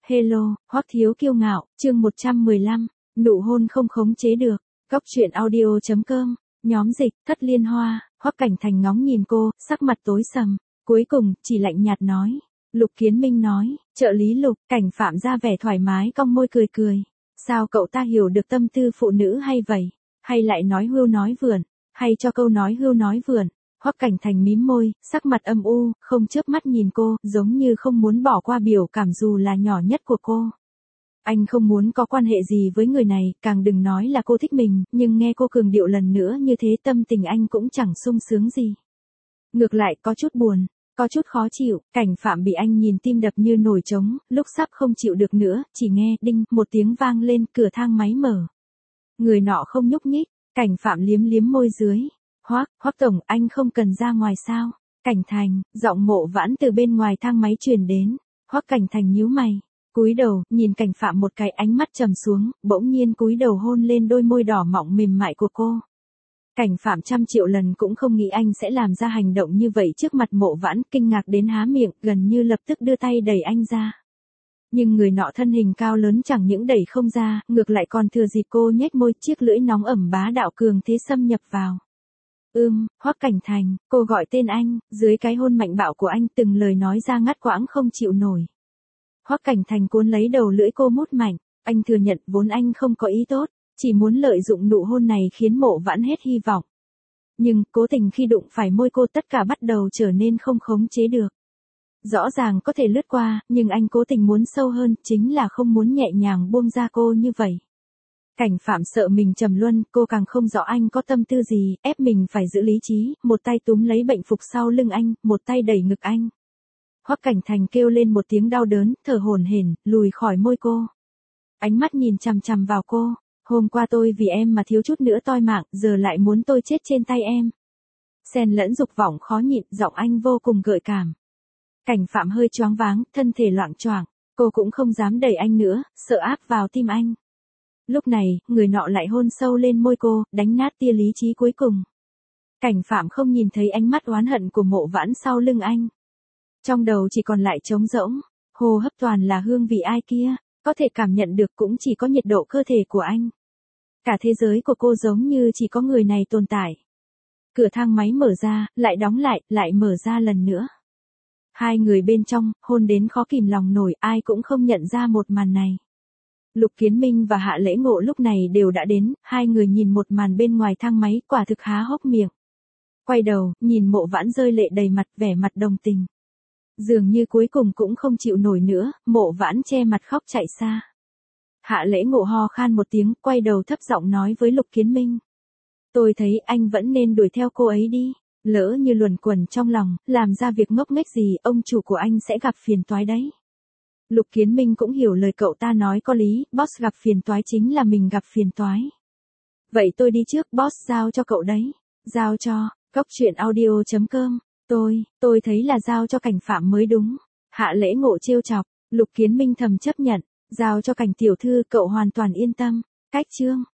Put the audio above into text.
Hello, Hoắc Thiếu Kiêu Ngạo, chương 115, nụ hôn không khống chế được. Góc truyện audio.com, nhóm dịch, Thất Liên Hoa. Hoắc Cảnh Thành ngóng nhìn cô, sắc mặt tối sầm, cuối cùng chỉ lạnh nhạt nói. Lục Kiến Minh nói, trợ lý Lục. Cảnh Phạm ra vẻ thoải mái cong môi cười cười. Sao cậu ta hiểu được tâm tư phụ nữ hay vậy? Hay lại nói hưu nói vượn? Hay cho câu nói hưu nói vượn? Hoắc Cảnh Thành mím môi, sắc mặt âm u, không chớp mắt nhìn cô, giống như không muốn bỏ qua biểu cảm dù là nhỏ nhất của cô. Anh không muốn có quan hệ gì với người này, càng đừng nói là cô thích mình, nhưng nghe cô cường điệu lần nữa như thế tâm tình anh cũng chẳng sung sướng gì. Ngược lại có chút buồn, có chút khó chịu. Cảnh Phạm bị anh nhìn tim đập như nổi trống, lúc sắp không chịu được nữa, chỉ nghe đinh một tiếng vang lên, cửa thang máy mở. Người nọ không nhúc nhích. Cảnh Phạm liếm liếm môi dưới. Hoắc tổng, anh không cần ra ngoài sao? Cảnh Thành, giọng Mộ Vãn từ bên ngoài thang máy truyền đến. Hoắc Cảnh Thành nhíu mày, cúi đầu, nhìn Cảnh Phạm một cái, ánh mắt trầm xuống, bỗng nhiên cúi đầu hôn lên đôi môi đỏ mọng mềm mại của cô. Cảnh Phạm trăm triệu lần cũng không nghĩ anh sẽ làm ra hành động như vậy trước mặt Mộ Vãn, kinh ngạc đến há miệng, gần như lập tức đưa tay đẩy anh ra. Nhưng người nọ thân hình cao lớn chẳng những đẩy không ra, ngược lại còn thừa dịp cô nhếch môi, chiếc lưỡi nóng ẩm bá đạo cường thế xâm nhập vào. Hoắc Cảnh Thành, cô gọi tên anh, dưới cái hôn mạnh bạo của anh từng lời nói ra ngắt quãng không chịu nổi. Hoắc Cảnh Thành cuốn lấy đầu lưỡi cô mút mạnh, anh thừa nhận vốn anh không có ý tốt, chỉ muốn lợi dụng nụ hôn này khiến Mộ Vãn hết hy vọng. Nhưng, cố tình khi đụng phải môi cô tất cả bắt đầu trở nên không khống chế được. Rõ ràng có thể lướt qua, nhưng anh cố tình muốn sâu hơn, chính là không muốn nhẹ nhàng buông ra cô như vậy. Cảnh Phạm sợ mình trầm luân, cô càng không rõ anh có tâm tư gì, ép mình phải giữ lý trí, một tay túm lấy bệnh phục sau lưng anh, một tay đẩy ngực anh. Hoắc Cảnh Thành kêu lên một tiếng đau đớn, thở hổn hển, lùi khỏi môi cô. Ánh mắt nhìn chằm chằm vào cô, hôm qua tôi vì em mà thiếu chút nữa toi mạng, giờ lại muốn tôi chết trên tay em. Xen lẫn dục vọng khó nhịn, giọng anh vô cùng gợi cảm. Cảnh Phạm hơi choáng váng, thân thể loạng choạng, cô cũng không dám đẩy anh nữa, sợ áp vào tim anh. Lúc này, người nọ lại hôn sâu lên môi cô, đánh nát tia lý trí cuối cùng. Cảnh Phạm không nhìn thấy ánh mắt oán hận của Mộ Vãn sau lưng anh. Trong đầu chỉ còn lại trống rỗng, hô hấp toàn là hương vị ai kia, có thể cảm nhận được cũng chỉ có nhiệt độ cơ thể của anh. Cả thế giới của cô giống như chỉ có người này tồn tại. Cửa thang máy mở ra, lại đóng lại mở ra lần nữa. Hai người bên trong, hôn đến khó kìm lòng nổi, ai cũng không nhận ra một màn này. Lục Kiến Minh và Hạ Lễ Ngộ lúc này đều đã đến, hai người nhìn một màn bên ngoài thang máy, quả thực há hốc miệng. Quay đầu, nhìn Mộ Vãn rơi lệ đầy mặt, vẻ mặt đồng tình. Dường như cuối cùng cũng không chịu nổi nữa, Mộ Vãn che mặt khóc chạy xa. Hạ Lễ Ngộ ho khan một tiếng, quay đầu thấp giọng nói với Lục Kiến Minh. Tôi thấy anh vẫn nên đuổi theo cô ấy đi. Lỡ như luẩn quẩn trong lòng, làm ra việc ngốc nghếch gì, ông chủ của anh sẽ gặp phiền toái đấy. Lục Kiến Minh cũng hiểu lời cậu ta nói có lý, boss gặp phiền toái chính là mình gặp phiền toái. Vậy tôi đi trước, boss giao cho cậu đấy. Giao cho, góc truyện audio.com, tôi thấy là giao cho Cảnh Phạm mới đúng. Hạ Lễ Ngộ trêu chọc, Lục Kiến Minh thầm chấp nhận, giao cho Cảnh tiểu thư cậu hoàn toàn yên tâm. Cách chương.